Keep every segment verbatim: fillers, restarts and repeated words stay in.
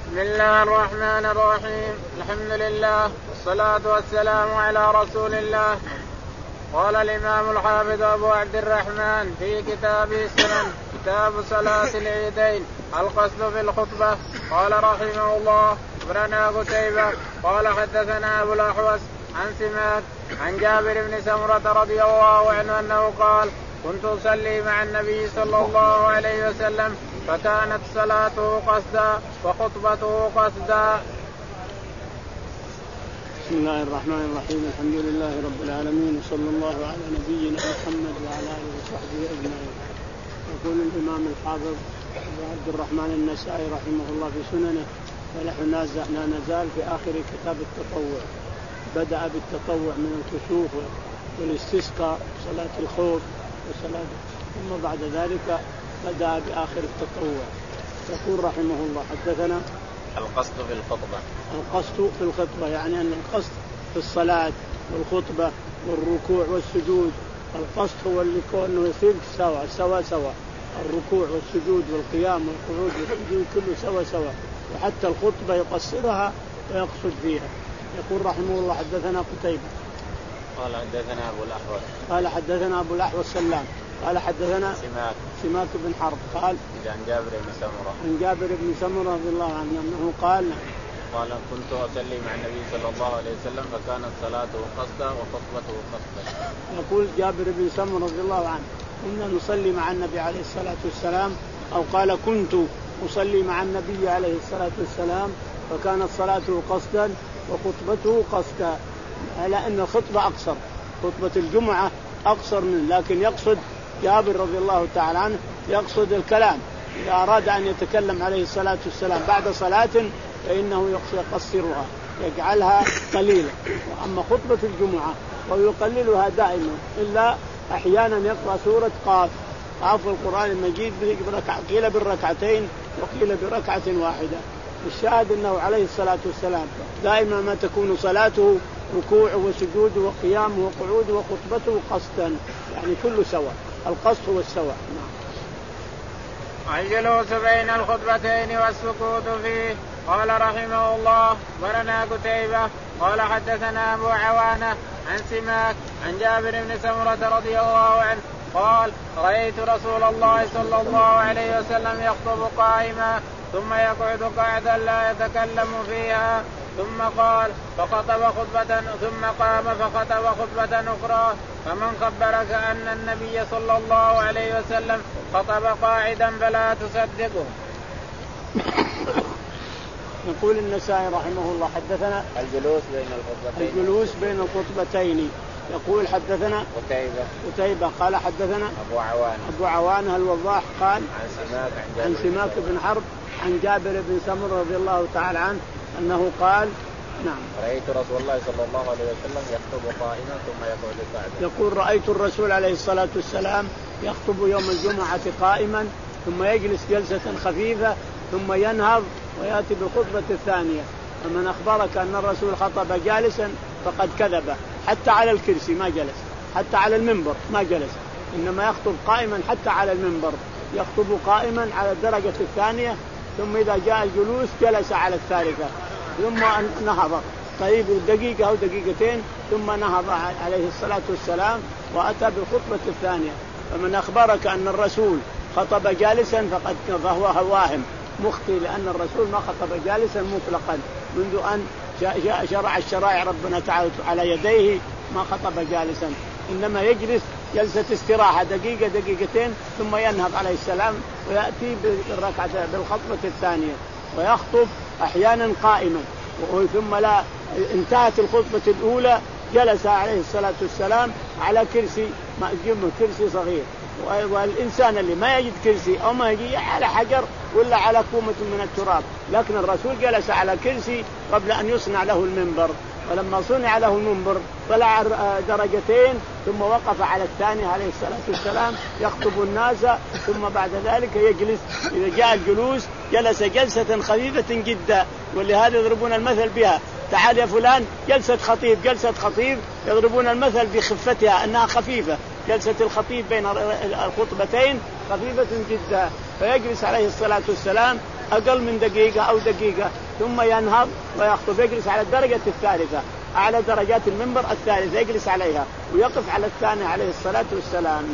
بسم الله الرحمن الرحيم. الحمد لله والصلاة والسلام على رسول الله. قال الإمام الحافظ أبو عبد الرحمن في كتابه السنن كتاب صلاة العيدين القصد في الخطبة. قال رحمه الله أخبرنا قتيبة قال حدثنا أبو الأحوص عن سماك عن جابر بن سمرة رضي الله عنه أنه قال كنت أصلي مع النبي صلى الله عليه وسلم فكانت صلاته قصدا وخطبته قصدا. بسم الله الرحمن الرحيم. الحمد لله رب العالمين وصلى الله على نبينا محمد وعلى آله وصحبه أجمعين. يقول الإمام الحافظ أبو عبد الرحمن النسائي رحمه الله في سننه ونحن لا نزال في آخر كتاب التطوع. بدأ بالتطوع من الكسوف والاستسقاء صلاة الخوف وصلاة ثم بعد ذلك بدأ بآخر التطوع. يقول رحمه الله حدثنا القصد في الخطبة. القصد في الخطبة يعني أن القصد في الصلاة والخطبة والركوع والسجود. القصد هو اللي كونه يصير سوا سوا سوا الركوع والسجود والقيام والقعود والسجود كله سوا سوا وحتى الخطبة يقصرها ويقصد فيها. يقول رحمه الله حدثنا قتيبة قال حدثنا أبو الأحوص قال حدثنا أبو الأحوص سلام قال حدثنا سماك سماك بن حرب قال عن جابر بن سمرة عن جابر بن سمرة رضي الله عنه أنه قال قال كنت أصلي مع النبي صلى الله عليه وسلم فكانت صلاته قصدا وخطبته قصدا. يقول جابر بن سمرة رضي الله عنه كنا نصلي مع النبي عليه الصلاة والسلام أو قال كنت أصلي مع النبي عليه الصلاة والسلام فكانت صلاته قصدا وخطبته قصدا على أن الخطبة أقصر. خطبة الجمعة أقصر منه لكن يقصد جابر رضي الله تعالى عنه يقصد الكلام إذا أراد أن يتكلم عليه الصلاة والسلام بعد صلاة فإنه يقصرها يجعلها قليلة. وأما خطبة الجمعة ويقللها دائما إلا أحيانا يقرأ سورة قاف قاف القرآن المجيد قيل بالركعتين وقيل بركعة واحدة. الشاهد أنه عليه الصلاة والسلام دائما ما تكون صلاته ركوع وسجود وقيام وقعود وخطبته قصدا يعني كله سواء. القصد هو السواء. الجلوس بين الخطبتين والسكوت فيه. قال رحمه الله أخبرنا قتيبة قال حدثنا أبو عوانة عن سماك عن جابر بن سمرة رضي الله عنه قال رأيت رسول الله صلى الله عليه وسلم يخطب قائما ثم يقعد قاعدا لا يتكلم فيها ثم قال فخطب خطبة ثم قام فخطب خطبة أخرى فمن خبرك أن النبي صلى الله عليه وسلم خطب قاعدا فلا تصدقه. يقول النسائي رحمه الله حدثنا الجلوس بين الخطبتين الجلوس بين الخطبتين. يقول حدثنا قتيبة قتيبة قال حدثنا أبو عوانة أبو عوانة الوضاح قال عن سماك عن, عن سماك بن حرب عن جابر بن سمرة رضي الله تعالى عنه أنه قال نعم رأيت رسول الله صلى الله عليه وسلم يخطب قائما ثم يقعد قاعدا. يقول رأيت الرسول عليه الصلاة والسلام يخطب يوم الجمعة قائما ثم يجلس جلسة خفيفة ثم ينهض ويأتي بالخطبة الثانية. فمن أخبرك أن الرسول خطب جالسا فقد كذب. حتى على الكرسي ما جلس حتى على المنبر ما جلس إنما يخطب قائما حتى على المنبر يخطب قائما على الدرجة الثانية ثم إذا جاء الجلوس جلس على الثالثة ثم نهض قريب دقيقة أو دقيقتين ثم نهض عليه الصلاة والسلام وأتى بالخطبة الثانية. فمن أخبرك أن الرسول خطب جالسا فقد فهو واهم مخطئ لأن الرسول ما خطب جالسا مطلقا منذ أن جاء شرع الشرائع ربنا تعالى على يديه ما خطب جالسا إنما يجلس جلسة استراحة دقيقة دقيقتين ثم ينهض عليه السلام ويأتي بالركعة بالخطبة الثانية ويخطب أحيانا قائما ثم لا انتهت الخطبة الأولى جلس عليه الصلاة والسلام على كرسي مأجمه كرسي صغير. والإنسان اللي ما يجد كرسي أو ما يجي على حجر ولا على كومة من التراب لكن الرسول جلس على كرسي قبل أن يصنع له المنبر. ولما صنع له المنبر طلع درجتين ثم وقف على الثاني عليه الصلاة والسلام يخطب الناس ثم بعد ذلك يجلس. إذا جاء الجلوس جلس جلسة خفيفة جدا ولهذا يضربون المثل بها. تعال يا فلان جلسة خطيب جلسة خطيب يضربون المثل بخفتها أنها خفيفة. جلسة الخطيب بين الخطبتين خفيفة جدا فيجلس عليه الصلاة والسلام أقل من دقيقة أو دقيقة ثم ينهض ويخطب، يجلس على الدرجة الثالثة أعلى درجات المنبر الثالثة يجلس عليها ويقف على الثانية عليه الصلاة والسلام.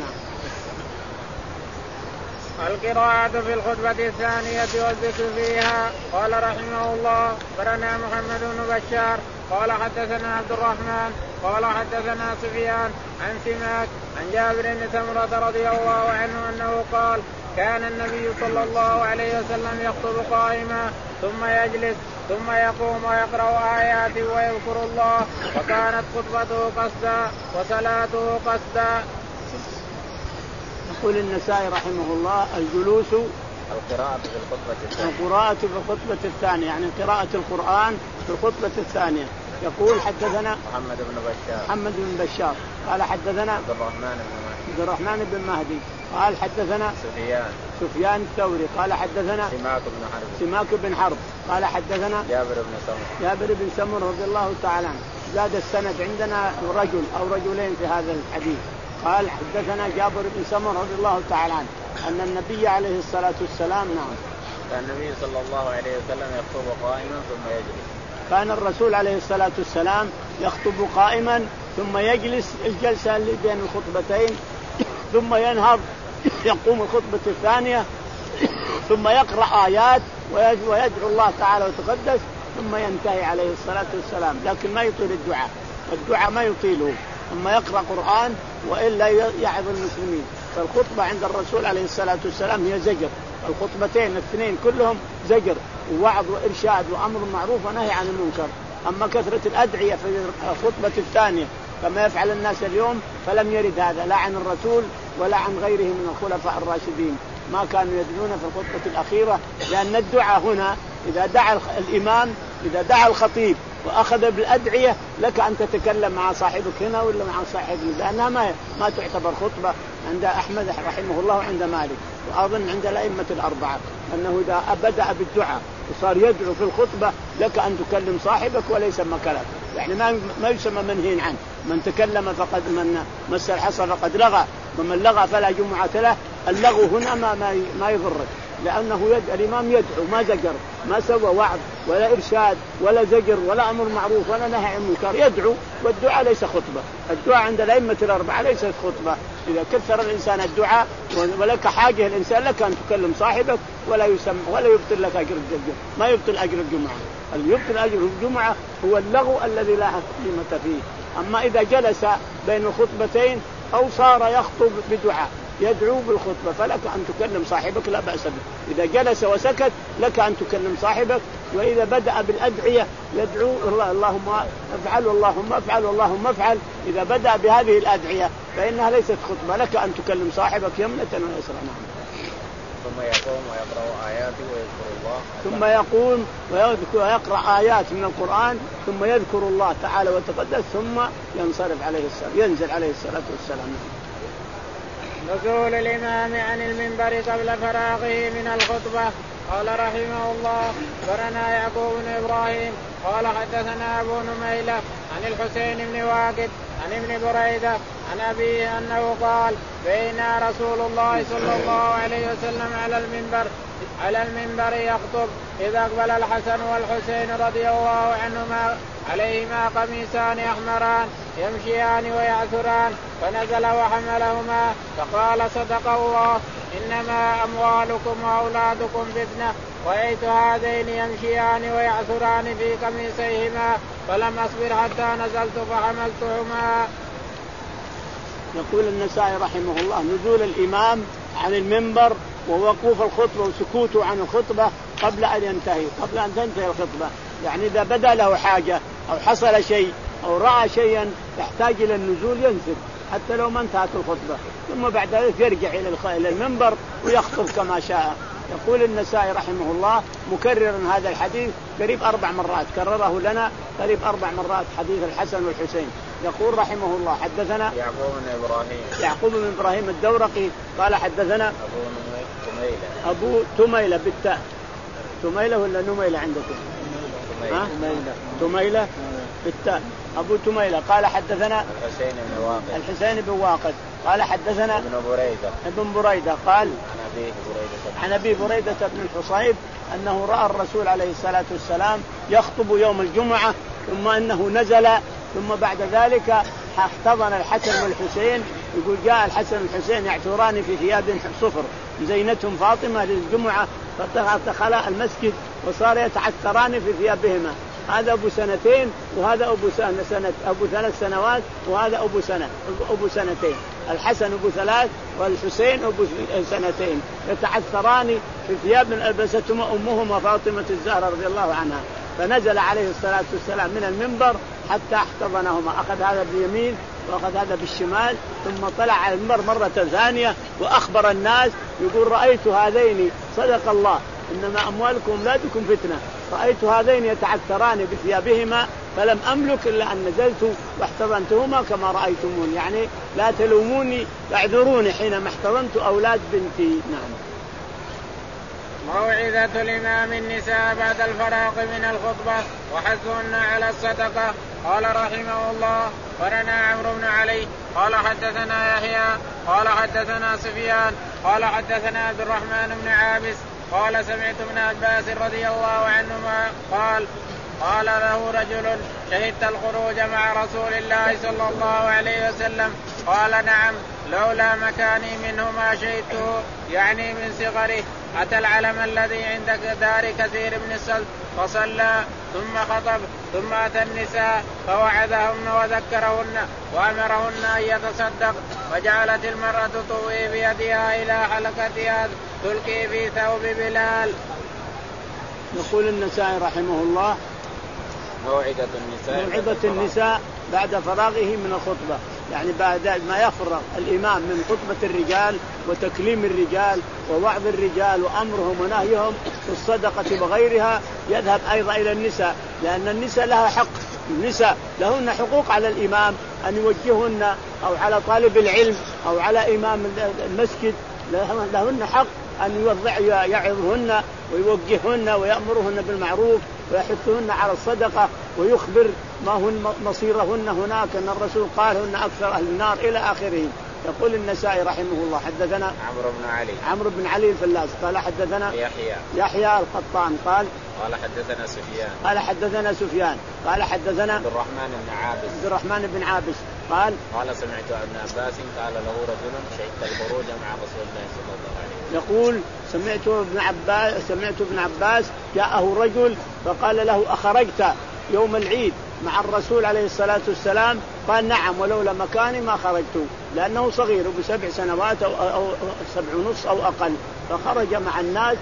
القراءة في الخطبة الثانية والذكر فيها. قال رحمه الله أخبرنا محمد بن بشار قال حدثنا عبد الرحمن قال حدثنا سفيان عن سماك عن جابر بن سمرة رضي الله عنه أنه قال كان النبي صلى الله عليه وسلم يخطب قائما ثم يجلس ثم يقوم ويقرأ آيات ويذكر الله، وكانت خطبته قصدا وصلاته قصدا. يقول النسائي رحمه الله الجلوس القراءة في الخطبة الثانية القراءة في الخطبة الثانية يعني قراءة القرآن في الخطبة الثانية. يقول حدثنا محمد بن بشار محمد بن بشار قال حدثنا عبد الرحمن بن مهدي عبد الرحمن بن مهدي قال حدثنا سفيان سفيان الثوري قال حدثنا سماك بن حرب سماك بن حرب قال حدثنا جابر بن سمر جابر بن سمر رضي الله تعالى عنه. زاد السند عندنا رجل أو رجلين في هذا الحديث. قال حدثنا جابر بن سمر رضي الله تعالى عنه أن النبي عليه الصلاة والسلام نعم كان النبي صلى الله عليه وسلم يخطب قائما ثم يجلس. كان الرسول عليه الصلاة والسلام يخطب قائما ثم يجلس الجلسة اللي بين الخطبتين ثم ينهض يقوم الخطبة الثانية ثم يقرأ آيات ويدعو الله تعالى وتقدس ثم ينتهي عليه الصلاة والسلام. لكن ما يطيل الدعاء، الدعاء ما يطيله، أما يقرأ قرآن وإلا يعظ المسلمين. فالخطبة عند الرسول عليه الصلاة والسلام هي زجر، الخطبتين الاثنين كلهم زجر ووعظ وإرشاد وأمر معروف ونهي عن المنكر. أما كثرة الأدعية في الخطبة الثانية كما يفعل الناس اليوم فلم يرد هذا لا عن الرسول ولا عن غيره من الخلفاء الراشدين، ما كانوا يدعون في الخطبة الأخيرة، لأن الدعاء هنا إذا دعا الإمام إذا دعا الخطيب وأخذ بالأدعية لك أن تتكلم مع صاحبك هنا ولا مع صاحبك، لأنها ما ما تعتبر خطبة عند أحمد رحمه الله وعند مالك وأظن عند الأئمة الأربعة، أنه إذا بدأ بالدعاء وصار يدعو في الخطبة لك أن تكلم صاحبك وليس مكلك، يعني ما ما يسمى منهي عنه. من تكلم فقد من مس الحصى فقد لغى ومن لغى فلا جمعة له. اللغو هنا ما ما ما يضرك، لأنه يد الإمام يدعو ما زجر ما سوى وعظ ولا إرشاد ولا زجر ولا أمر معروف ولا نهي عن المنكر، يدعو، والدعاء ليس خطبة. الدعاء عند الأئمة الأربعة ليست خطبة. إذا كثر الإنسان الدعاء ولك حاجة الإنسان لك أن تكلم صاحبك ولا يسمى ولا يبطل لك أجر الجمعة، ما يبطل أجر الجمعة. اللي يبطل أجر الجمعة هو اللغو الذي لا قيمة فيه. أما إذا جلس بين الخطبتين أو صار يخطب بدعاء يدعو بالخطبة فلك أن تكلم صاحبك لا بأس به. إذا جلس وسكت لك أن تكلم صاحبك. وإذا بدأ بالأدعية يدعو الله اللهم افعل اللهم افعل اللهم افعل. إذا بدأ بهذه الأدعية فإنها ليست خطبة، لك أن تكلم صاحبك يمنة ويسرا. ثم يقوم ويقرأ آيات ويذكر الله ثم يقوم ويذكر ويقرأ آيات من القرآن ثم يذكر الله تعالى وتقدس ثم ينصرف عليه السلام ينزل عليه الصلاة والسلام. نزول الإمام عن المنبر قبل فراغه من الخطبة. قال رحمه الله أخبرنا يعقوب بن إبراهيم قال حدثنا أبو نميلة عن الحسين بن واقد عن ابن بريدة عن أبيه أنه قال بينا رسول الله صلى الله عليه وسلم على المنبر على المنبر يخطب إذا أقبل الحسن والحسين رضي الله عنهما عليهما قميصان أحمران يمشيان ويعثران، فنزل وحملهما فقال صدق الله إنما أموالكم وأولادكم فتنة، رأيت هذين يمشيان ويعثران في قميصيهما فلم أصبر حتى نزلت فحملتهما. يقول النسائي رحمه الله نزول الإمام عن المنبر ووقوف الخطبة وسكوته عن الخطبة قبل أن ينتهي قبل أن تنتهي الخطبة، يعني إذا بدأ له حاجة أو حصل شيء أو رأى شيئا يحتاج إلى النزول ينزل حتى لو ما انتهت الخطبة، ثم بعد ذلك يرجع إلى المنبر ويخطب كما شاء. يقول النسائي رحمه الله مكررا هذا الحديث قريب أربع مرات، كرره لنا قريب أربع مرات حديث الحسن والحسين. يقول رحمه الله حدثنا يعقوب بن إبراهيم يعقوب بن إبراهيم الدورقي قال حدثنا أبو تميلة أبو تميلة بالتاء، تميلة ولا نميلة عندكم؟ تميلة تميلة بالتاء أبو تميلة قال حدثنا الحسين بن واقد الحسين بن واقد قال حدثنا ابن بريدة ابن بريدة قال عن أبي بريدة بن الحصيب أنه رأى الرسول عليه الصلاة والسلام يخطب يوم الجمعة ثم أنه نزل ثم بعد ذلك احتضن الحسن والحسين. يقول جاء الحسن والحسين يعتران في ثياب صفر زينتهم فاطمة للجمعة فدخلا المسجد وصار يتعثران في ثيابهما. هذا أبو سنتين وهذا أبو سنة, سنة أبو ثلاث سنوات وهذا أبو سنة أبو سنتين. الحسن أبو ثلاث والحسين أبو سنتين يتعثران في ثياب ألبستهما أمهما فاطمة الزهراء رضي الله عنها. فنزل عليه الصلاة والسلام من المنبر حتى احتضنهما، أخذ هذا باليمين وأخذ هذا بالشمال ثم طلع على المنبر مرة ثانية وأخبر الناس يقول رأيت هذين صدق الله إنما أموالكم أولادكم فتنة، رأيت هذين يتعثران بثيابهما فلم أملك إلا أن نزلت واحتضنتهما كما رأيتمون، يعني لا تلوموني واعذروني حينما احتضنت أولاد بنتي. نعم. موعظة الإمام النساء بعد الفراغ من الخطبة وحثهن على الصدقة. قال رحمه الله قرنا عمرو بن علي قال حدثنا يحيى قال حدثنا سفيان قال حدثنا عبد الرحمن بن عابس قال سمعت ابن عباس رضي الله عنهما قال قال له رجل شهدت الخروج مع رسول الله صلى الله عليه وسلم؟ قال نعم لولا مكاني منه ما شهدته، يعني من صغره. أتى العلم الذي عند دار كثير بن السلف فصلى ثم خطب ثم أتى النساء فوعظهن وذكرهن وأمرهن أن يتصدق، وجعلت المرأة تطوي بيدها إلى حلقتها تلقي في ثوب بلال. يقول النسائي رحمه الله موعظة النساء, موعظة النساء بعد فراغه من الخطبة، يعني بعد ما يفرغ الإمام من خطبة الرجال وتكليم الرجال ووعظ الرجال وأمرهم ونهيهم والصدقة وغيرها يذهب أيضا إلى النساء، لأن النساء لها حق. النساء لهن حقوق على الإمام أن يوجههن أو على طالب العلم أو على إمام المسجد، لهن حق أن يوضع يعظهن ويوجههن ويأمرهن بالمعروف ويحثهن على الصدقة ويخبر ما هن مصيرهن هناك أن الرسول قال هن أكثر أهل النار إلى آخره. يقول النسائي رحمه الله حدثنا عمرو بن علي عمرو بن علي الفلاس قال حدثنا يحيى يحيى القطان قال قال حدثنا سفيان قال حدثنا سفيان قال حدثنا عبد الرحمن بن عابس عبد الرحمن بن عابس قال قال سمعت ابن عباس قال له رجل شهدت الخروج مع رسول الله صلى الله عليه وسلم. يقول سمعت ابن عباس سمعت ابن عباس جاءه رجل فقال له أخرجت يوم العيد مع الرسول عليه الصلاة والسلام؟ قال نعم ولولا مكاني ما خرجت، لأنه صغير بسبع سنوات أو, أو سبع ونص أو أقل، فخرج مع الناس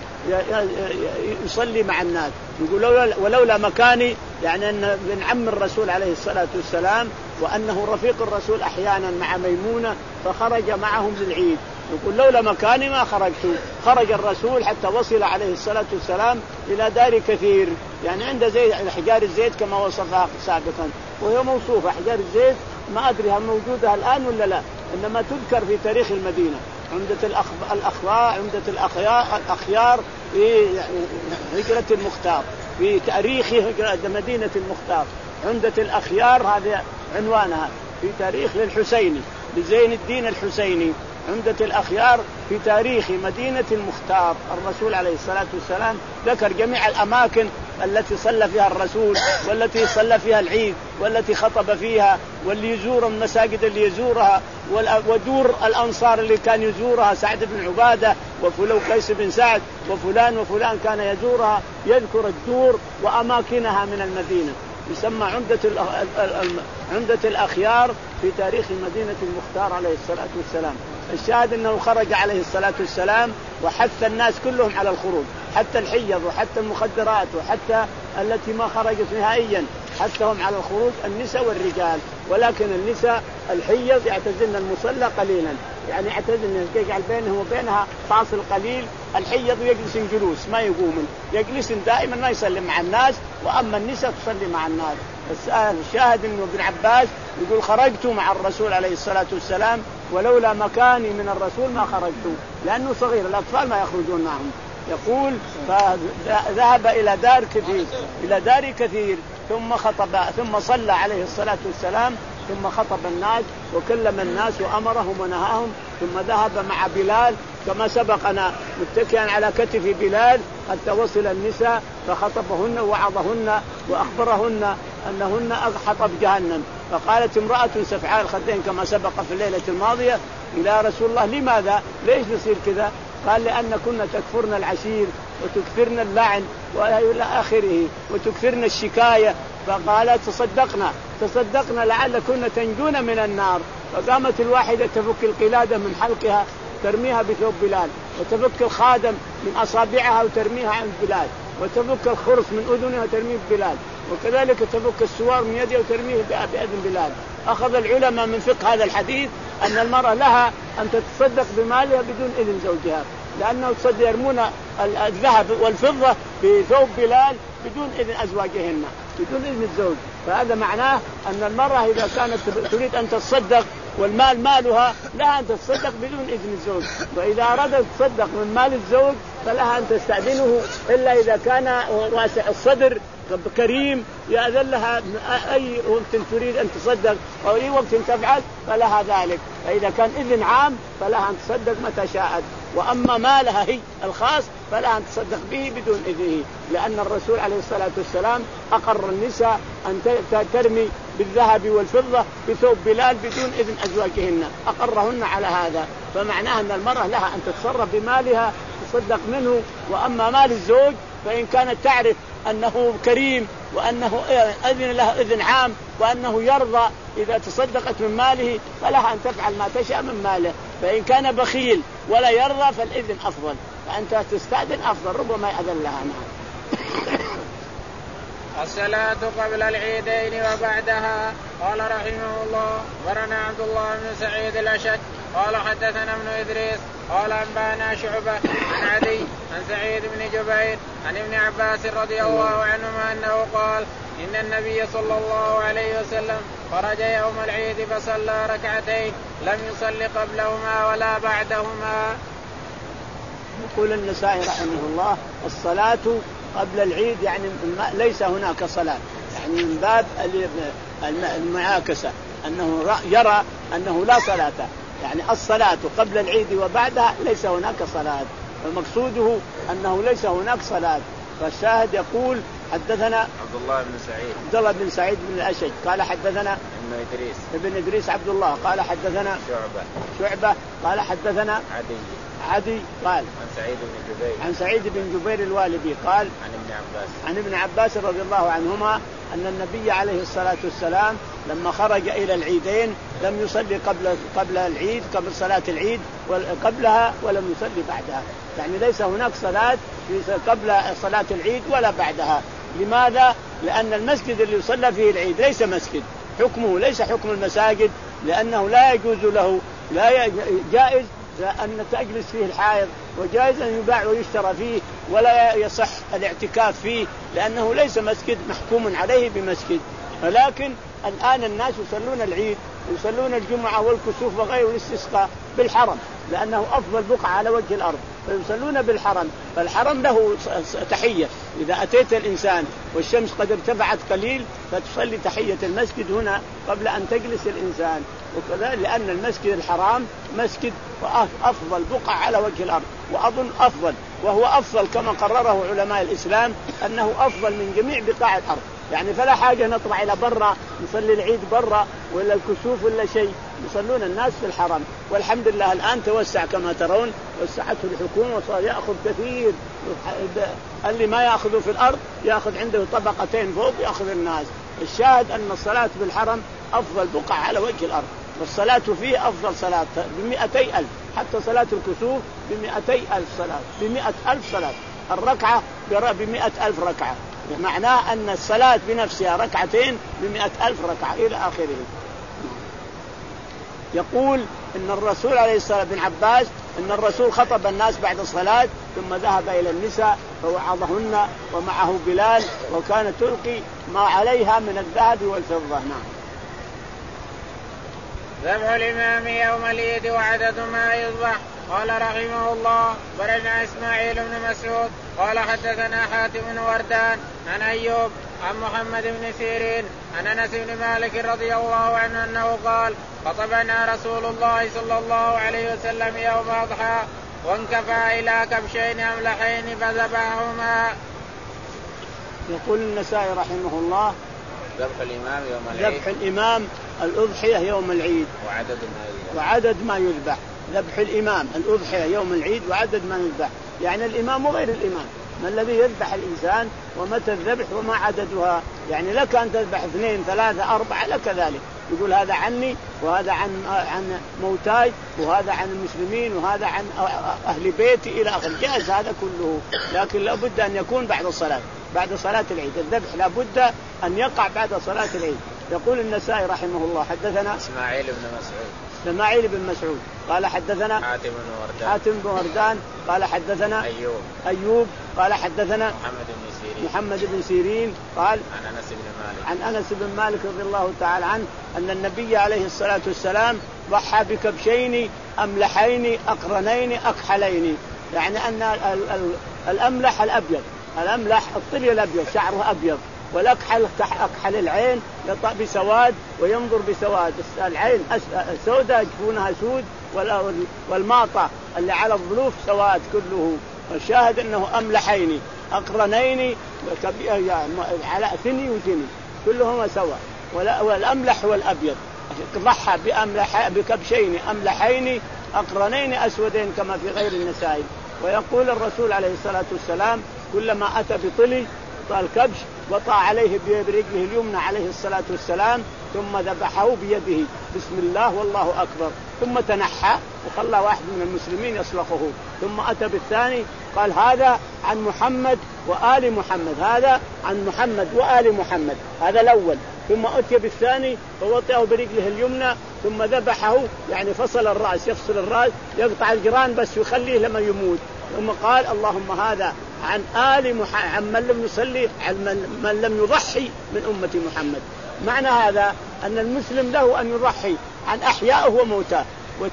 يصلي مع الناس. يقول لولا ولولا مكاني، يعني أن من عم الرسول عليه الصلاة والسلام وأنه رفيق الرسول أحيانا مع ميمونة فخرج معهم للعيد. يقول لولا مكاني ما خرجت. خرج الرسول حتى وصل عليه الصلاة والسلام إلى دار كثير، يعني عند زيت حجار الزيت كما وصفها سابقا، وهي موصوفة حجار الزيت ما أدري هل موجودة الآن ولا لا، إنما تذكر في تاريخ المدينة عمدة الأخلاء عمدة الأخيار, الأخيار في هجرة المختار، في تاريخ مدينة المختار عمدة الأخيار هذا عنوانها، في تاريخ للحسيني لزين الدين الحسيني عمدة الأخيار في تاريخ مدينة المختار. الرسول عليه الصلاة والسلام ذكر جميع الأماكن التي صلى فيها الرسول والتي صلى فيها العيد والتي خطب فيها، واللي يزور المساجد اللي يزورها، ودور الأنصار اللي كان يزورها سعد بن عبادة وفلو قيس بن سعد وفلان وفلان كان يزورها، يذكر الدور وأماكنها من المدينة، يسمى عمدة عمدة الأخيار في تاريخ مدينة المختار عليه الصلاة والسلام. الشاهد أنه خرج عليه الصلاة والسلام وحث الناس كلهم على الخروج، حتى الحيض وحتى المخدرات وحتى التي ما خرجت نهائيا حثهم على الخروج النساء والرجال. ولكن النساء الحيض يعتزلن المصلى قليلا، يعني يعتزلن يجعل بينه وبينها فاصل قليل. الحيض يجلسن جلوس ما يقومن، يجلسن دائما ما يسلم مع الناس، وأما النساء تصلي مع الناس. الشاهد أنه ابن عباس يقول خرجت مع الرسول عليه الصلاة والسلام ولولا مكاني من الرسول ما خرجت، لأنه صغير الأطفال ما يخرجون معهم. يقول فذهب إلى دار كثير إلى دار كثير ثم خطب ثم صلى عليه الصلاة والسلام ثم خطب الناس وكلم الناس وأمرهم ونهاهم ثم ذهب مع بلال كما سبقنا متكئا على كتف بلال حتى وصل النساء فخطبهن ووعظهن وأخبرهن أنهن حطب جهنم. فقالت امرأة سفعاء الخدين كما سبق في الليلة الماضية إلى رسول الله لماذا ليش نصير كذا؟ قال لأن كنا تكفرن العشير وتكثرن اللعن وإلى آخره وتكثرن الشكاية. فقال تصدقنا تصدقنا لعلكن تنجون من النار. فقامت الواحدة تفك القلادة من حلقها ترميها بثوب بلال، وتفك الخادم من أصابعها وترميها عند بلال، وتفك الخرس من أذنها وترميه بلال، وكذلك تفك السوار من يدها وترميه بأذن بلال. أخذ العلماء من فقه هذا الحديث أن المرأة لها أن تتصدق بمالها بدون إذن زوجها، لأنه تصدق يرمون الذهب والفضة بثوب بلال بدون إذن أزواجهن بدون إذن الزوج. فهذا معناه أن المرأة إذا كانت تريد أن تتصدق والمال مالها لها أن تتصدق بدون إذن الزوج، وإذا أرادت تصدق من مال الزوج فلها أن تستأذنه إلا إذا كان واسع الصدر كريم يأذن لها أي وقت تريد أن تصدق أو أي وقت تفعل فلها ذلك. فإذا كان إذن عام فلها أن تصدق متى شاءت، وأما مالها هي الخاص فلا أن تصدق به بدون إذنه، لأن الرسول عليه الصلاة والسلام أقر النساء أن ترمي بالذهب والفضة بثوب بلال بدون إذن أزواجهن، أقرهن على هذا. فمعناه أن المرأة لها أن تتصرف بمالها تصدق منه. وأما مال الزوج فإن كانت تعرف أنه كريم وأنه أذن له إذن عام وأنه يرضى إذا تصدقت من ماله فلها أن تفعل ما تشاء من ماله. فإن كان بخيل ولا يرضى فالإذن أفضل، فأنت تستأذن أفضل ربما يأذن لها. الصلاة قبل العيدين وبعدها. قال رحمه الله ورنا عبد الله بن سعيد الأشج قال حدثنا ابن إدريس قال أنبانا شعبة عن عدي عن سعيد بن جبير عن ابن عباس رضي الله عنهما أنه قال إن النبي صلى الله عليه وسلم خرج يوم العيد فصلى ركعتين لم يصل قبلهما ولا بعدهما. يقول النسائي رحمه الله الصلاة قبل العيد يعني ليس هناك صلاة، يعني من باب المعاكسة أنه يرى أنه لا صلاة، يعني الصلاة قبل العيد وبعدها ليس هناك صلاة، فمقصوده أنه ليس هناك صلاة. فالشاهد يقول حدثنا عبد الله بن سعيد عبد الله بن سعيد بن الأشج قال حدثنا ابن إدريس ابن إدريس عبد الله قال حدثنا شعبة شعبة قال حدثنا عدي عدي قال عن سعيد بن جبير عن سعيد بن جبير الوالبي قال عن ابن عباس عن ابن عباس رضي الله عنهما أن النبي عليه الصلاة والسلام لما خرج إلى العيدين لم يصلي قبل قبل العيد قبل صلاة العيد قبلها ولم يصلي بعدها، يعني ليس هناك صلاة قبل صلاة العيد ولا بعدها. لماذا؟ لأن المسجد اللي يصلى فيه العيد ليس مسجد، حكمه ليس حكم المساجد، لأنه لا يجوز له لا جائز أن تجلس فيه الحائض، وجائز أن يباع ويشترى فيه، ولا يصح الاعتكاف فيه لأنه ليس مسجد محكوم عليه بمسجد. ولكن الآن الناس يصلون العيد يصلون الجمعة والكسوف وغيره الاستسقاء بالحرم لأنه أفضل بقعة على وجه الأرض، فيصلون بالحرم. فالحرم له تحية، إذا أتيت الإنسان والشمس قد ارتفعت قليل فتصلي تحية المسجد هنا قبل أن تجلس الإنسان. وكذا لأن المسجد الحرام مسجد أفضل بقعة على وجه الأرض، وأظن أفضل وهو أفضل كما قرره علماء الإسلام أنه أفضل من جميع بقاع الأرض. يعني فلا حاجة نطلع إلى برا نصلي العيد برا ولا الكسوف ولا شيء، يصلون الناس في الحرم. والحمد لله الآن توسع كما ترون، وسعته الحكومة وصار يأخذ كثير، اللي ما يأخذه في الأرض يأخذ عنده طبقتين فوق يأخذ الناس. الشاهد أن الصلاة في الحرم أفضل بقعة على وجه الأرض، والصلاة فيه أفضل صلاة بمئتي ألف، حتى صلاة الكسوف بمئتي ألف صلاة بمئة ألف صلاة، الركعة بمئة ألف ركعة، معناه أن الصلاة بنفسها ركعتين بمئة ألف ركعة إلى آخره. يقول إن الرسول عليه الصلاة بن عباس إن الرسول خطب الناس بعد الصلاة ثم ذهب إلى النساء فوعظهن ومعه بلال وكان تلقي ما عليها من الذهب والفضة. نعم. ذبح الإمام يوم العيد وعدد ما يذبح. قال رحمه الله برنا إسماعيل بن مسعود قال حدثنا حاتم بن وردان عن أيوب عن محمد بن سيرين عن أنس بن مالك رضي الله عنه أنه قال خطبنا رسول الله صلى الله عليه وسلم يوم أضحى وانكفى إلى كبشين أملحين فذبحهما. يقول النسائي رحمه الله ذبح الإمام يوم العيد ذبح الإمام الأضحية يوم العيد وعدد ما يذبح وعدد ما يذبح. ذبح الإمام الأضحية يوم العيد وعدد ما يذبح، يعني الإمام وغير الإمام، ما الذي يذبح الإنسان ومتى الذبح وما عددها. يعني لك أن تذبح اثنين ثلاثة أربعة لك ذلك، يقول هذا عني وهذا عن عن موتاي وهذا عن المسلمين وهذا عن أهل بيتي إلى آخره، جائز هذا كله، لكن لابد أن يكون بعد الصلاة بعد صلاة العيد. الذبح لابد أن يقع بعد صلاة العيد. يقول النسائي رحمه الله حدثنا إسماعيل بن مسعود إسماعيل بن مسعود قال حدثنا حاتم بن وردان حاتم بن وردان قال حدثنا أيوب أيوب قال حدثنا محمد بن سيرين محمد بن سيرين قال عن أنس بن مالك عن أنس بن مالك رضي الله تعالى عنه أن النبي عليه الصلاة والسلام ضحى بكبشين أملحين أقرنين أكحلين، يعني أن ال- ال- الأملح الأبيض الأملح الطلي الأبيض شعره أبيض، والأكحل أكحل العين يطأ بسواد وينظر بسواد، العين سوداء جفونها سود والماطة اللي على الظلوف سواد كله. الشاهد أنه أملحين أقرنين على ثني وثني كلهما سوا، والأملح والأبيض. ضحى بأملح بكبشين أملحين أقرنين أسودين كما في غير النسائي. ويقول الرسول عليه الصلاة والسلام كلما أتى بطلي الكبش وطأ عليه برجله اليمنى عليه الصلاة والسلام ثم ذبحه بيده بسم الله والله أكبر، ثم تنحى وخلى واحد من المسلمين يسلخه، ثم أتى بالثاني قال هذا عن محمد وآل محمد، هذا عن محمد وآل محمد، هذا الأول. ثم أتي بالثاني فوطئه برجله اليمنى ثم ذبحه، يعني فصل الرأس، يفصل الرأس يقطع الجران بس يخليه لما يموت. ثم قال اللهم هذا عن آل محمد، عن من لم يصلي، عن من, من لم يضحي من أمة محمد. معنى هذا أن المسلم له أن يضحي عن أحيائه وموتاه.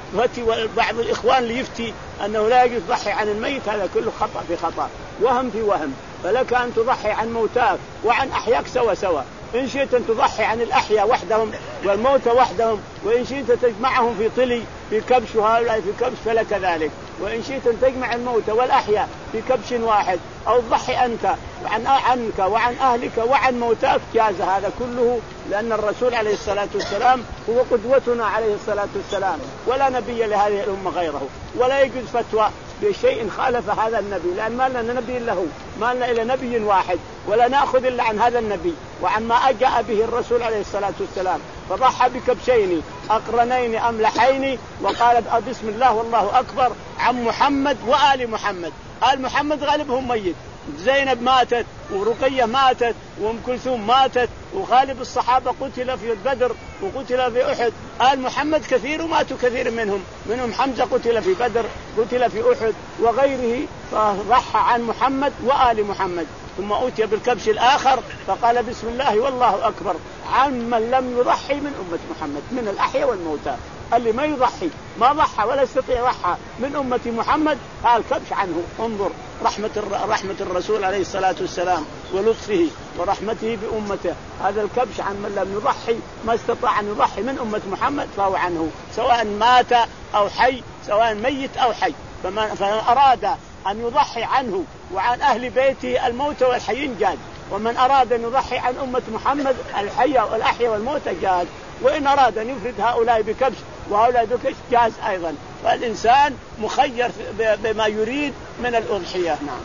وبعض الإخوان ليفتي أنه لا يجوز يضحي عن الميت، هذا كله خطأ في خطأ، وهم في وهم. فلك أن تضحي عن موتاك وعن أحياك سوا سوا، إن شئت أن تضحي عن الأحياء وحدهم والموتى وحدهم، وإن شئت تجمعهم في طلي في كبش وهؤلاء في كبش فلك ذلك، وإن شئت أن تجمع الموتى والأحياء في كبش واحد أو تضحي أنت عن عنك وعن أهلك وعن موتاك، جاز هذا كله، لأن الرسول عليه الصلاة والسلام هو قدوتنا عليه الصلاة والسلام، ولا نبي لهذه الأمة غيره، ولا يجوز فتوى بشيء خالف هذا النبي، لأن ما لنا نبي له، ما لنا إلى نبي واحد، ولا نأخذ إلا عن هذا النبي وعن ما أجاء به الرسول عليه الصلاة والسلام. فضحى بكبشين أقرنين أملحين وقال بسم الله والله أكبر عن محمد وآل محمد. آل محمد غالبهم ميت، زينب ماتت ورقية ماتت وأم كلثوم ماتت وغالب الصحابة قتل في بدر وقتل في أحد. آل محمد كثير وماتوا كثير منهم، منهم حمزة قتل في بدر قتل في أحد وغيره. فضحى عن محمد وآل محمد. ثم أوتي بالكبش الآخر فقال بسم الله والله أكبر عن من لم يضحي من أمة محمد من الأحياء والموتى. اللي ما يضحي ما ضحى ولا يستطيع يضحى من أمة محمد قال كبش عنه. انظر رحمة رحمة الرسول عليه الصلاة والسلام ولطفه ورحمته بأمته، هذا الكبش عن من لم يضحي ما استطاع أن يضحي من أمة محمد فهو عنه، سواء مات أو حي، سواء ميت أو حي. فمن أراد أن يضحي عنه وعن أهل بيته الموت والحيين جاد، ومن أراد أن يضحي عن أمة محمد الحية والأحياء والموت جاد، وإن أراد أن يفرد هؤلاء بكبش وهؤلاء بكبش جاز أيضا. فالإنسان مخير بما يريد من الأضحية. نعم.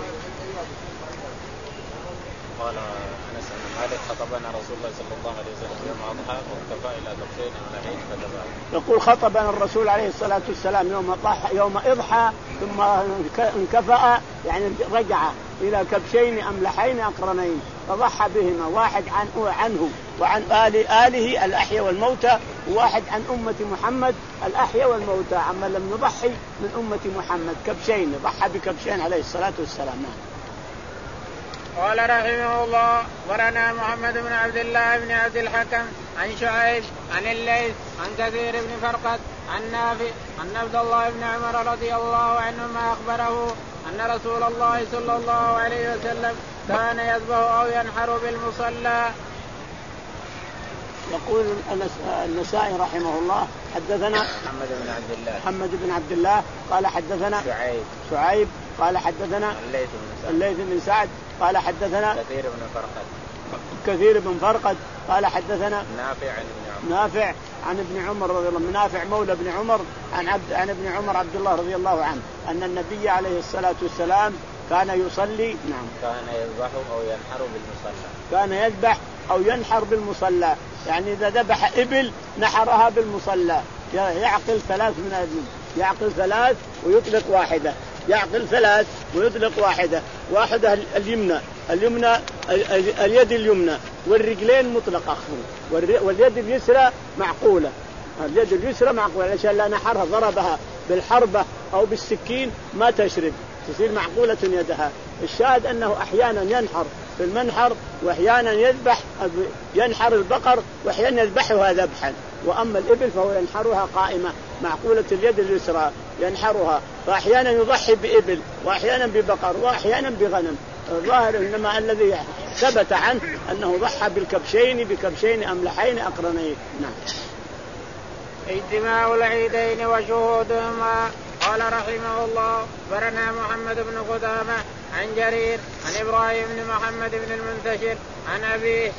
قال أنس بن مالك خطبنا رسول الله صلى الله عليه وسلم يوم أضحى وانكفى إلى كبشين أملحين فذبحا. يقول خطبنا الرسول عليه الصلاة والسلام يوم أضحى يوم أضحى ثم انكفأ، يعني رجع إلى كبشين أملحين أقرنين فضحى بهما، واحد عن عنه وعن آل آله الأحياء والموتى، وواحد عن أمة محمد الأحياء والموتى، عما لم يضحي من أمة محمد كبشين، ضحى بكبشين عليه الصلاة والسلام. قال رحمه الله ورنا محمد بن عبد الله بن عبد الحكم عن شعيب عن الليث عن كثير بن فرقد عن نافع أن عبد الله بن عمر رضي الله عنهما أخبره أن رسول الله صلى الله عليه وسلم كان يذبح أو ينحر بالمصلى. يقول النسائي رحمه الله حدثنا محمد بن عبد الله محمد بن عبد الله قال حدثنا شعيب شعيب قال حدثنا الليث بن سعد الليث بن سعد قال حدثنا كثير بن فرقد كثير بن فرقد قال حدثنا نافع عن ابن عمر نافع عن ابن عمر رضي الله عنه، نافع مولى ابن عمر عن عبد عن ابن عمر عبد الله رضي الله عنه أن النبي عليه الصلاة والسلام كان يصلي نعم كان يذبح أو ينحر بالمصلى كان يذبح أو ينحر بالمصلى، يعني إذا ذبح إبل نحرها بالمصلى، يعقل ثلاث من الإبل، يعقل ثلاث ويطلق واحدة، يعقل ثلاث ويطلق واحدة، واحدة اليمنى اليمنى اليد اليمنى والرجلين مطلقة، واليد اليسرى معقولة، اليد اليسرى معقولة عشان لا نحرها ضربها بالحربة أو بالسكين ما تشرب تصير معقولة يدها. الشاهد أنه أحيانا ينحر في المنحر وأحيانا يذبح ينحر البقر وأحيانا يذبحها ذبحا، وأما الإبل فهو ينحرها قائمة معقولة اليد اليسرى ينحرها، فأحيانا يضحي بإبل وأحيانا ببقر وأحيانا بغنم. الظاهر إنما الذي ثبت عنه أنه ضحى بالكبشين بكبشين أملحين أقرنين. نعم. اجتماع العيدين وشهودهما. قال رحمه الله برنا محمد بن قدامة عن جرير عن إبراهيم بن محمد بن المنتشر عن أبيه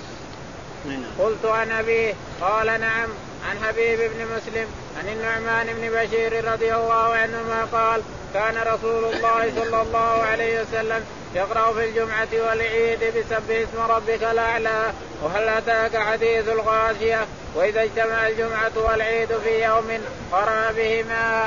قلت عن أبيه قال نعم عن حبيب بن مسلم عن النعمان بن بشير رضي الله عنهما قال كان رسول الله صلى الله عليه وسلم يقرأ في الجمعة والعيد بسبح اسم ربك الأعلى وهل أتاك حديث الغاشية وإذا اجتمع الجمعة والعيد في يوم قرأ بهما.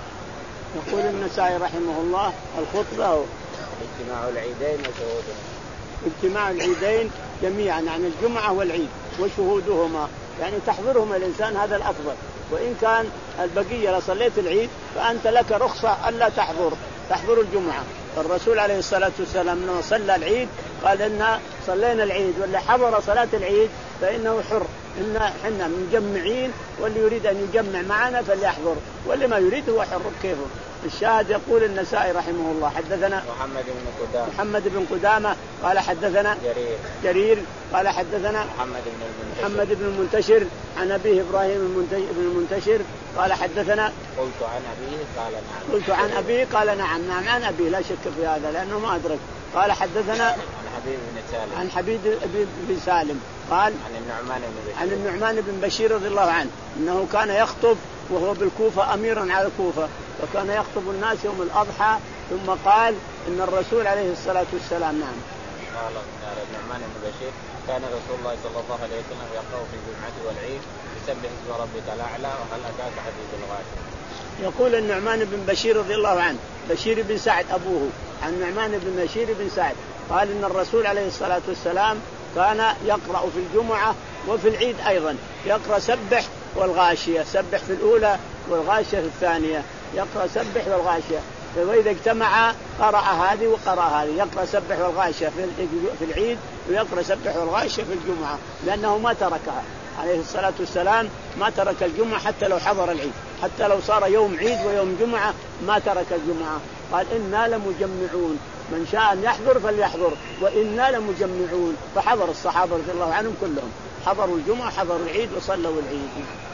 يقول النسائي رحمه الله الخطبة اجتماع العيدين وشهودهما. اجتماع العيدين جميعا يعني الجمعة والعيد وشهودهما، يعني تحضرهم الإنسان هذا الأفضل، وإن كان البقية لو صليت العيد فأنت لك رخصة ألا تحضر تحضر الجمعة. الرسول عليه الصلاة والسلام لما صلى العيد قال إن صلينا العيد واللي حضر صلاة العيد فإنه حر، إن حنا مجمعين واللي يريد أن يجمع معنا فليحضر واللي ما يريد هو حر كيفه. الشاهد يقول النسائي رحمه الله حدثنا محمد بن قدامة محمد بن قدامة قال حدثنا جرير جرير قال حدثنا محمد بن المنتشر محمد بن المنتشر عن أبيه إبراهيم بن المنتشر قال حدثنا قلت عن أبيه قال نعم قلت عن أبيه قال نعم نعم عن أبيه لا شك في هذا لأنه ما أدرك. قال حدثنا عن حبيب بن سالم عن حبيب بن سالم قال عن النعمان بن بشير عن النعمان بن بشير رضي الله عنه أنه كان يخطب وهو بالكوفة أميرا على الكوفة، وكان يخطب الناس يوم الأضحى ثم قال إن الرسول عليه الصلاة والسلام نعم قال النعمان بن بشير كان رسول الله صلى الله عليه وسلم يقرأ في الجمعة والعيد يسبح اسم ربك الأعلى وهل أتاك حديث الغاشية. يقول النعمان بن بشير رضي الله عنه بشير بن سعد أبوه عن النعمان بن بشير بن سعد قال إن الرسول عليه الصلاة والسلام كان يقرأ في الجمعة وفي العيد أيضا يقرأ سبح والغاشية، سبح في الأولى والغاشية في الثانية، يقرأ سبح والغاشية، وإذا اجتمع قرأ هذه وقرأ هذه، يقرأ سبح والغاشية في العيد ويقرأ سبح والغاشية في الجمعة، لأنه ما تركها عليه الصلاة والسلام، ما ترك الجمعة حتى لو حضر العيد، حتى لو صار يوم عيد ويوم جمعة ما ترك الجمعة. قال إنا لمجمعون من شاء أن يحضر فليحضر وإنا لمجمعون، فحضر الصحابة رضي الله عنهم كلهم حضروا الجمعة حضروا العيد وصلوا العيد.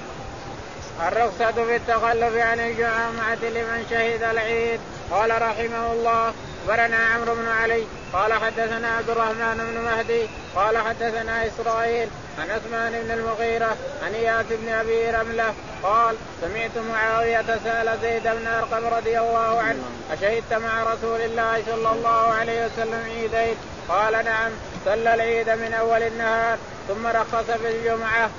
الرخصة في التخلف عن الجمعة لمن شهد العيد. قال رحمه الله برنا عمرو بن علي قال حدثنا عبد الرحمن بن مهدي قال حدثنا إسرائيل عن عثمان بن المغيرة عن إياس بن أبي رملة قال سمعت معاوية سأل زيد بن أرقم رضي الله عنه أشهدت مع رسول الله صلى الله عليه وسلم عيدين؟ قال نعم، صلى العيد من أول النهار ثم رخص في الجمعة.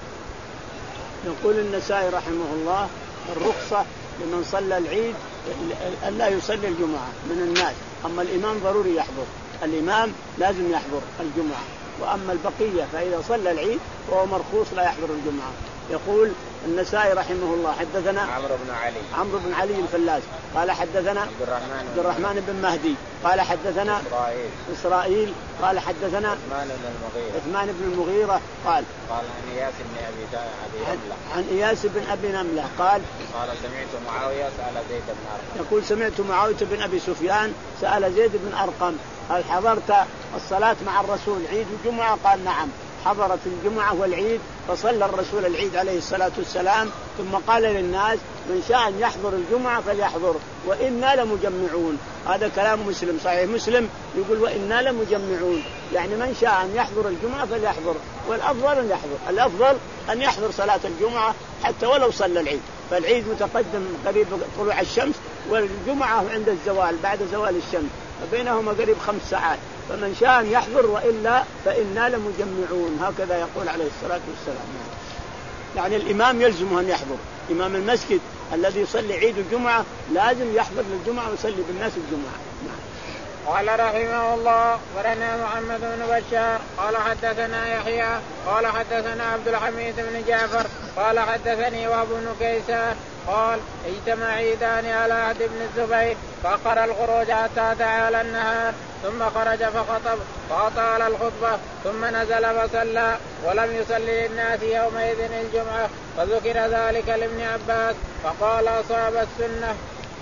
يقول النسائي رحمه الله الرخصة لمن صلى العيد ألا يصلي الجمعة من الناس، أما الإمام ضروري يحضر، الإمام لازم يحضر الجمعة، وأما البقية فإذا صلى العيد فهو مرخوص لا يحضر الجمعة. يقول النسائي رحمه الله حدثنا عمرو بن علي عمرو بن علي الفلاس قال حدثنا عبد الرحمن, عبد الرحمن بن مهدي قال حدثنا إسرائيل, إسرائيل قال حدثنا عثمان بن المغيرة عثمان بن المغيرة قال قال عن إياس بن أبي نملة عن إياس بن أبي نملة قال قال سمعت معاوية سأل زيد بن أرقم يقول سمعت معاوية بن أبي سفيان سأل زيد بن أرقم هل حضرت الصلاة مع الرسول عيد الجمعة؟ قال نعم. حضرت الجمعة والعيد فصلى الرسول العيد عليه الصلاة والسلام، ثم قال للناس من شاء أن يحضر الجمعة فليحضر وإنا لمجمعون. هذا كلام مسلم، صحيح مسلم يقول وإنا لمجمعون، يعني من شاء أن يحضر الجمعة فليحضر، والأفضل أن يحضر، الأفضل أن يحضر صلاة الجمعة حتى ولو صلى العيد، فالعيد متقدم قريب طلوع الشمس والجمعة عند الزوال بعد زوال الشمس، فبينهما قريب خمس ساعات، فمن شاء أن يحضر وإلا فإنا لمجمعون، هكذا يقول عليه الصلاة والسلام. يعني الإمام يلزمه أن يحضر، إمام المسجد الذي يصلي عيد الجمعة لازم يحضر للجمعة ويصلي بالناس الجمعة. قال رحمه الله ورنا محمد بن بشار قال حدثنا يحيى قال حدثنا عبد الحميد بن جعفر قال حدثني وهب بن كيسان قال اجتمع عيدان على عهد بن الزبير فأخر الخروج حتى تعالى النهار ثم خرج فخطب فأطال الخطبة ثم نزل فصلى ولم يصلي للناس يومئذ الجمعة، فذكر ذلك لابن عباس فقال أصاب السنة.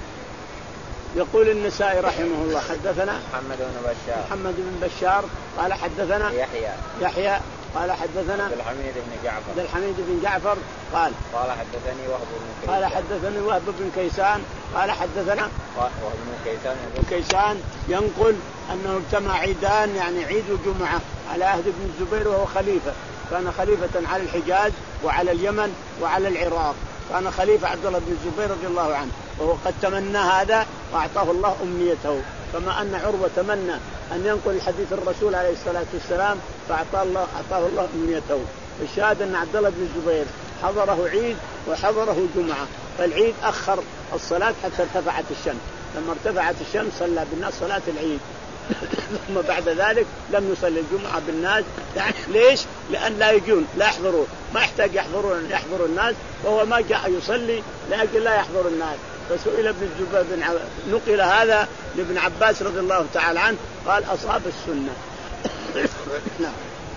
يقول النسائي رحمه الله حدثنا محمد بن بشار محمد بن بشار قال حدثنا يحيى يحيى قال حدثنا عبد الحميد بن جعفر عبد الحميد بن جعفر قال قال حدثني وهب بن كيسان قال حدثني وهب بن كيسان قال حدثنا وهب بن كيسان بن كيسان ينقل أنه اجتمع عيدان يعني عيد الجمعة على عهد ابن الزبير وهو خليفة، كان خليفة على الحجاز وعلى اليمن وعلى العراق، كان خليفة عبد الله بن الزبير رضي الله عنه، وهو قد تمنى هذا وأعطاه الله أمنيته، كما أن عروة تمنى أن ينقل الحديث الرسول عليه الصلاة والسلام فأعطاه الله أعطاه الله أمنيته. الشاهد أن عبد الله بن الزبير حضره عيد وحضره جمعة، فالعيد أخر الصلاة حتى ارتفعت الشمس، لما ارتفعت الشمس صلى بالناس صلاة العيد ثم بعد ذلك لم يصلي الجمعة بالناس. يعني ليش؟ لأن لا يجون لا يحضرون، ما يحتاج يحضرون يحضر الناس، وهو ما جاء يصلي لأجل لا يحضر الناس. فسئل ابن الزبير بن ع... نقل هذا لابن عباس رضي الله تعالى عنه قال أصاب السنة. نعم.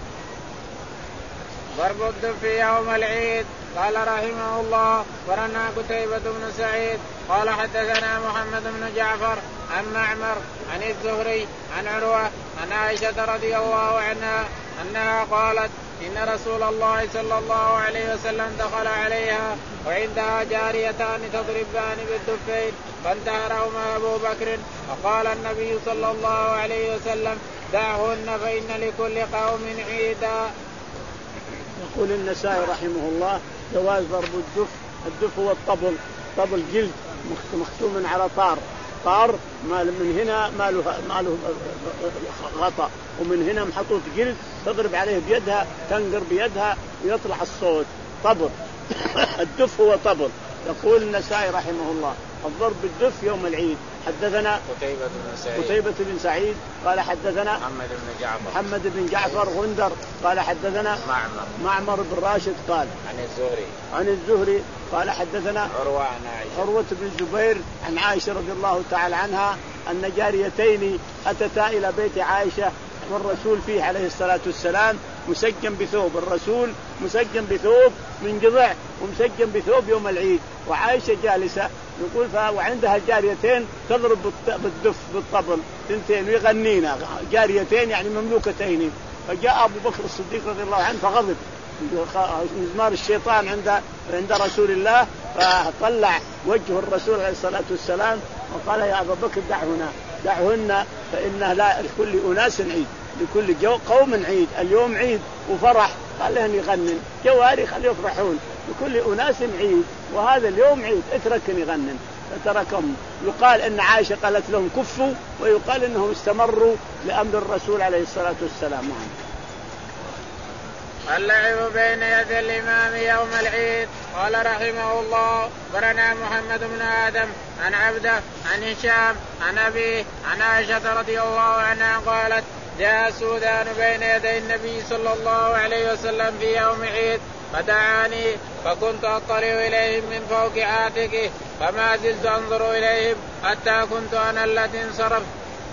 ضرب الدف يوم العيد. قال رحمه الله ورنا قتيبة بن سعيد قال حدثنا محمد بن جعفر عن معمر عن الزهري عن عروة عن عائشة رضي الله عنها أنها قالت إن رسول الله صلى الله عليه وسلم دخل عليها وعندها جاريتان تضربان بالدفين فانتهرهما أبو بكر، فقال النبي صلى الله عليه وسلم دعهن فإن لكل قوم عيدا. يقول النسائي رحمه الله جواز ضرب الدف. الدف هو الطبل، طبل جلد مختوم على طار، طار ما من هنا ما له ما له غطاء ومن هنا محطوط جلد تضرب عليه بيدها تنقر بيدها ويطلع الصوت، طبل. الدف هو طبل. يقول النسائي رحمه الله الضرب بالدف يوم العيد. حدثنا قتيبة بن سعيد قتيبة بن سعيد قال حدثنا محمد بن جعفر محمد بن جعفر غندر قال حدثنا معمر معمر بن راشد قال عن الزهري عن الزهري قال حدثنا عروة عن عائشة عروة بن الزبير عن عائشة رضي الله تعالى عنها أن جاريتين أتتا إلى بيت عائشة والرسول فيه عليه الصلاة والسلام مسجن بثوب، الرسول مسجن بثوب من جذع ومسجن بثوب يوم العيد، وعائشة جالسة يقول وعندها جاريتين تضرب بالدف بالطبل تنتين ويغنينا، جاريتين يعني مملوكتين. فجاء أبو بكر الصديق رضي الله عنه فغضب، مزمار الشيطان عند عند رسول الله، فطلع وجه الرسول عليه الصلاة والسلام وقال يا أبا بكر دعهن دعهن فإنه لا لكل أناس عيد، لكل جو قوم عيد، اليوم عيد وفرح، قال لهم يغنن جواري خلي يفرحون، لكل أناس عيد وهذا اليوم عيد اتركن يغنن، فتركهم. يقال أن عائشة قالت لهم كفوا، ويقال أنهم استمروا لأمر الرسول عليه الصلاة والسلام. اللعب بين يدي الإمام يوم العيد. قال رحمه الله برنا محمد بن آدم عن عبده عن هشام عن أبيه عن عائشة رضي الله عنها قالت جاء السودان بين يدي النبي صلى الله عليه وسلم في يوم عيد فدعاني فكنت أطلع إليهم من فوق عاتقه فما زلت أنظر إليهم حتى كنت أنا التي انصرفت.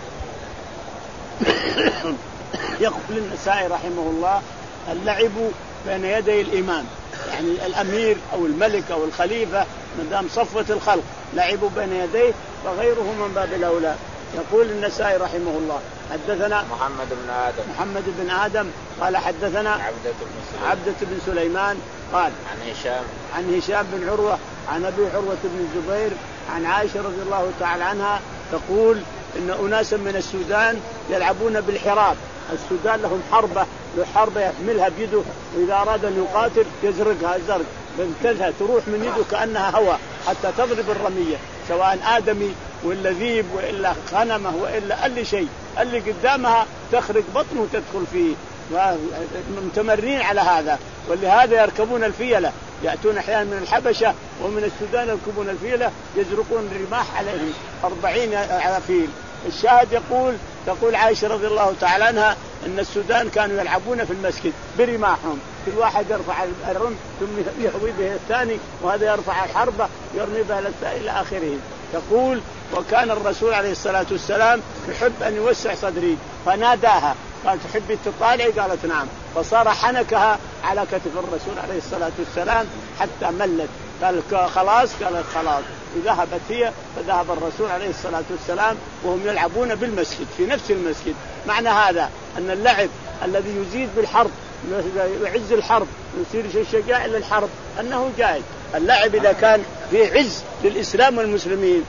يقول النسائي رحمه الله اللعب بين يدي الإمام، يعني الأمير أو الملك أو الخليفة من دام صفوة الخلق لعبوا بين يديه فغيره من باب الأولى. يقول النسائي رحمه الله حدثنا محمد بن آدم محمد بن آدم قال حدثنا عبدة بن سليمان, عبدة بن سليمان قال عن هشام عن هشام بن عروة عن أبي عروة بن الزبير عن عائشة رضي الله تعالى عنها تقول إن أناسا من السودان يلعبون بالحراب. السودان لهم حربة، له حربة يحملها بيده، وإذا أراد أن يقاتل يزرقها زرق بنتلها تروح من يده كأنها هواء حتى تضرب الرمية، سواء آدمي ولا ذيب وإلا غنمه وإلا أي شيء، اللي قدامها تخرج بطنه وتدخل فيه. متمرين على هذا، ولهذا يركبون الفيلة، يأتون أحيانا من الحبشة ومن السودان يركبون الفيلة يزرقون الرماح عليهم أربعين على فيل. الشاهد يقول تقول عائشة رضي الله تعالى عنها أن السودان كانوا يلعبون في المسجد برماحهم، كل واحد يرفع الرمح ثم يهوي به الثاني، وهذا يرفع الحربة يرمي بها إلى آخره. تقول وكان الرسول عليه الصلاة والسلام يحب أن يوسع صدري فناداها قال تحبي تطالعي؟ قالت نعم، فصار حنكها على كتف الرسول عليه الصلاة والسلام حتى ملت، قال خلاص، قالت خلاص، وذهبت هي فذهب الرسول عليه الصلاة والسلام وهم يلعبون بالمسجد في نفس المسجد. معنى هذا أن اللعب الذي يزيد بالحرب يعز الحرب يصير شجاع للحرب أنه جائز. اللعب إذا كان في عز للإسلام والمسلمين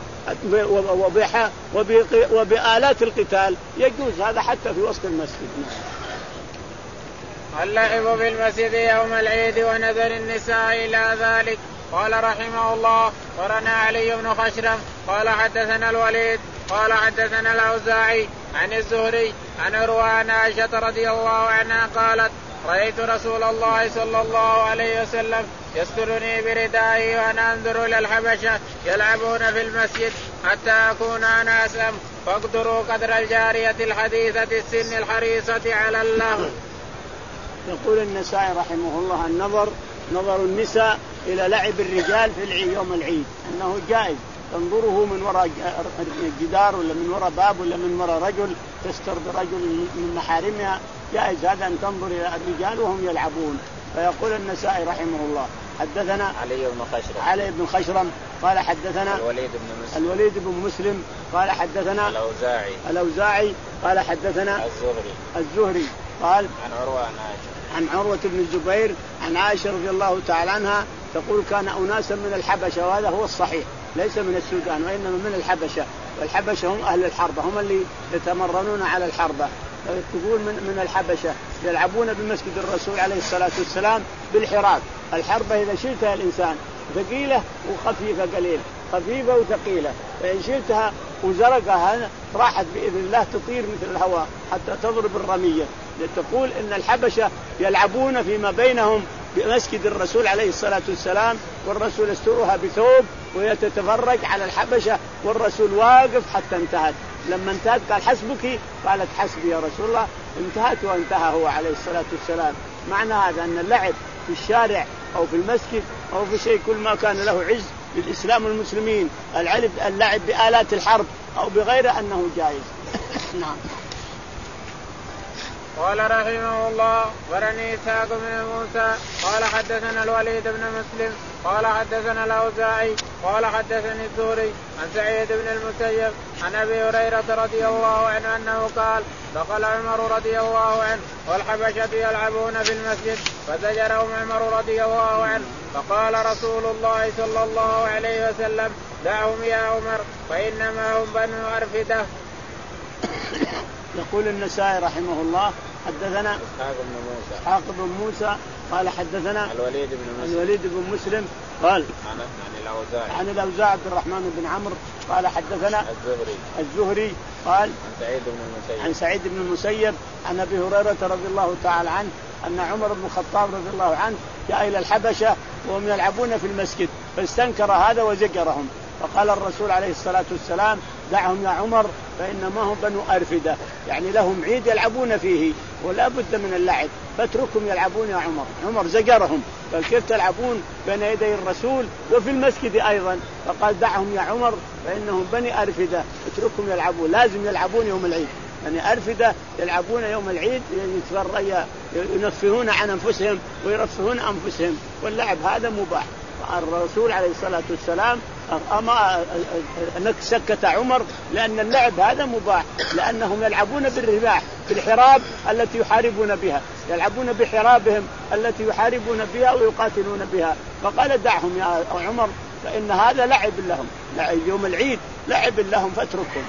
وبآلات القتال يجوز هذا حتى في وسط المسجد. اللعب بالمسجد يوم العيد ونذر النساء إلى ذلك. قال رحمه الله ورنا علي بن خشرم قال حدثنا الوليد قال حدثنا الأوزاعي عن الزهري عن عروة عن عائشة رضي الله عنها قالت رأيت رسول الله صلى الله عليه وسلم يسترني بردائه وأنا أنظر إلى الحبشة يلعبون في المسجد حتى أكون أنا أسلم فاقدروا قدر الجارية الحديثة السن الحريصة على اللهو. يقول النسائي رحمه الله النظر نظر النساء إلى لعب الرجال في يوم العيد أنه جائز، تنظره من وراء جدار ولا من وراء باب ولا من وراء رجل تستر برجل من محارمها، جائز هذا أن تنظر إلى الرجال وهم يلعبون. فيقول النسائي رحمه الله حدثنا علي بن خشرم علي بن خشرم قال حدثنا الوليد بن مسلم الوليد بن مسلم قال حدثنا الأوزاعي الأوزاعي قال حدثنا الزهري الزهري قال عن عروة عن عائشة عن عروة بن الزبير عن عائشة رضي الله تعالى عنها تقول كان أناسا من الحبشة، وهذا هو الصحيح ليس من السودان وإنما من الحبشة، والحبشة هم أهل الحربة، هم اللي يتمرنون على الحربة. تقول من, من الحبشة يلعبون بمسجد الرسول عليه الصلاة والسلام بالحراب. الحربة إذا شلتها الإنسان ثقيلة وخفيفة قليل، خفيفة وثقيلة، فإن شلتها وزرقها راحت بإذن الله تطير مثل الهواء حتى تضرب الرمية. تقول إن الحبشة يلعبون فيما بينهم بمسجد الرسول عليه الصلاة والسلام، والرسول يسترها بثوب ويتتفرج على الحبشة، والرسول واقف حتى انتهت. لما انتهت قال حسبك؟ قالت حسبي يا رسول الله. انتهت وانتهى هو عليه الصلاة والسلام. معنى هذا أن اللعب في الشارع أو في المسجد أو في شيء كل ما كان له عز للإسلام والمسلمين، اللعب بآلات الحرب أو بغيره أنه جائز. نعم. قال رحمه الله ورني إسحاق بن موسى قال حدثنا الوليد بن مسلم قال حدثنا الأوزاعي قال حدثني الزهري عن سعيد بن المسيب عن أبي هريرة رضي الله عنه أنه قال دخل عمر رضي الله عنه والحبشة يلعبون في المسجد فزجرهم عمر رضي الله عنه فقال رسول الله صلى الله عليه وسلم دعهم يا عمر فإنما هم بنو أرفدة. يقول النسائي رحمه الله حدثنا إسحاق بن موسى إسحاق بن موسى قال حدثنا الوليد بن مسلم الوليد بن مسلم قال عن الأوزاعي عن الأوزاعي عبد الرحمن بن عمرو قال حدثنا الزهري الزهري قال عن سعيد بن المسيب عن سعيد بن المسيب عن أبي هريرة رضي الله تعالى عنه أن عمر بن الخطاب رضي الله عنه جاء إلى الحبشة وهم يلعبون في المسجد فاستنكر هذا وزجرهم، فقال الرسول عليه الصلاة والسلام دعهم يا عمر فإنما هم بنو أرفدة، يعني لهم عيد يلعبون فيه ولا بد من اللعب، فاتركهم يلعبون يا عمر. عمر زجرهم قال كيف تلعبون بين يدي الرسول وفي المسجد أيضا؟ فقال دعهم يا عمر فإنهم بني أرفدة، اتركهم يلعبون، لازم يلعبون يوم العيد. يعني أرفدة يلعبون يوم العيد ينفهون عن أنفسهم ويرفهون أنفسهم، واللعب هذا مباح. الرسول عليه الصلاة والسلام أما أنك سكت عمر لأن اللعب هذا مباح، لأنهم يلعبون بالرماح بالحراب التي يحاربون بها، يلعبون بحرابهم التي يحاربون بها ويقاتلون بها، فقال دعهم يا عمر فإن هذا لعب لهم، يوم العيد لعب لهم فاتركهم.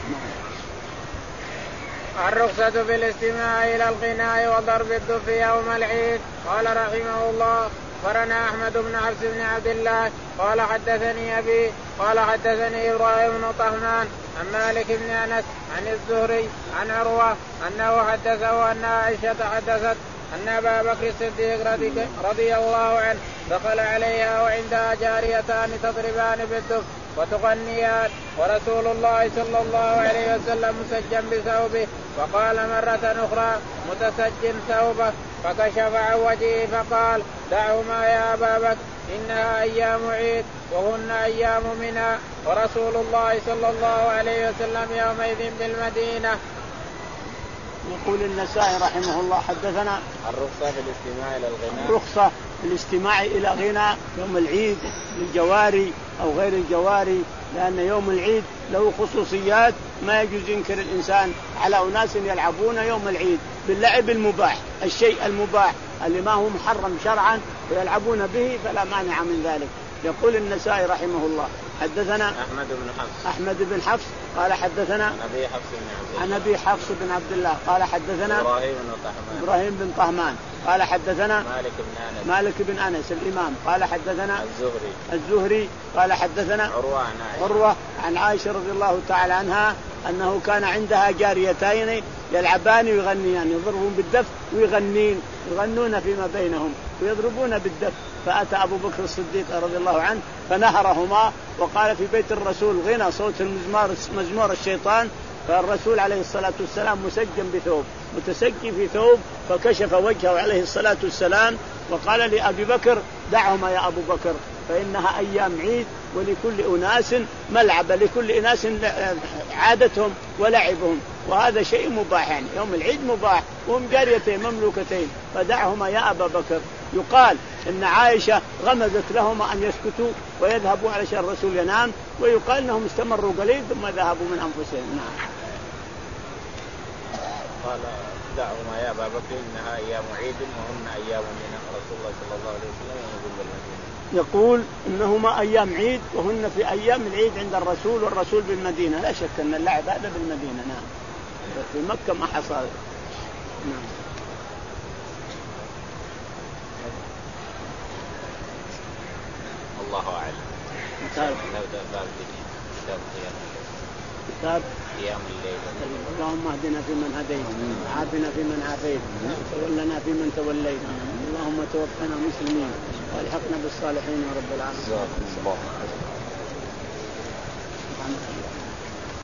الرخصة بالاستماع إلى الغناء وضرب الدف يوم العيد. قال رحمه الله أخبرنا أحمد بن حفص بن عبد الله قال حدثني أبي قال حدثني إبراهيم بن طهمان عن مالك بن أنس عن الزهري عن عروة أنه حدثه أن عائشة حدثت أن أبا بكر الصديق رضي, رضي الله عنه دخل عليها وعندها جاريتان تضربان بالدف وتغنيان ورسول الله صلى الله عليه وسلم مسجا بثوبه، وقال مرة أخرى متسج ثوبه فكشف عن وجهه فقال دعهما يا أبا بكر إنها أيام عيد وهن أيام منى ورسول الله صلى الله عليه وسلم يومئذ بالمدينة. يقول النسائي رحمه الله حدثنا الرخصة في الاستماع إلى الغناء الرخصة في الاستماع إلى غناء يوم العيد للجواري أو غير الجواري، لأن يوم العيد له خصوصيات ما يجوز ينكر الإنسان على أناس يلعبون يوم العيد باللعب المباح، الشيء المباح اللي ما هو محرم شرعا ويلعبون به فلا مانع من ذلك. يقول النسائي رحمه الله حدثنا أحمد بن حفص أحمد بن حفص قال حدثنا أبي حفص بن عن أبي حفص بن عبد الله قال حدثنا إبراهيم بن طهمان إبراهيم بن طهمان قال حدثنا مالك بن أنس مالك بن أنس الإمام قال حدثنا الزهري الزهري قال حدثنا عروة عن عائشة عروة عن عائشة رضي الله تعالى عنها أنه كان عندها جاريتين يلعبان ويغنيان، يضربون بالدف ويغنين يغنون فيما بينهم ويضربون بالدف، فأتى أبو بكر الصديق رضي الله عنه فنهرهما وقال في بيت الرسول غنى صوت المزمار مزمور الشيطان، فالرسول عليه الصلاة والسلام مسجن بثوب متسجي في ثوب فكشف وجهه عليه الصلاة والسلام وقال لأبي بكر دعهما يا أبو بكر فإنها أيام عيد ولكل أناس ملعب، لكل أناس عادتهم ولعبهم، وهذا شيء مباح، يعني يوم العيد مباح وهم جاريتين مملوكتين فدعهما يا أبا بكر. يقال إن عائشة غمزت لهما أن يسكتوا ويذهبوا علشان الرسول ينام، ويقال أنهم استمروا قليل ثم ذهبوا من أنفسهم. نعم. قال دعهما يا أبا بكر إنها أيام عيد وهن أيام من رسول الله صلى الله عليه وسلم يقول بالمدينة. يقول إنهما أيام عيد وهن في أيام العيد عند الرسول والرسول بالمدينة، لا شك أن اللعب هذا بالمدينة. نعم. في مكة ما حصل. نعم. الله أعلم. كتاب كتاب قيام الليل. اللهم اهدنا فيمن هديت وعافنا فيمن عافيت وتولنا فيمن توليت، اللهم توفنا مسلمين والحقنا بالصالحين يا رب العالمين.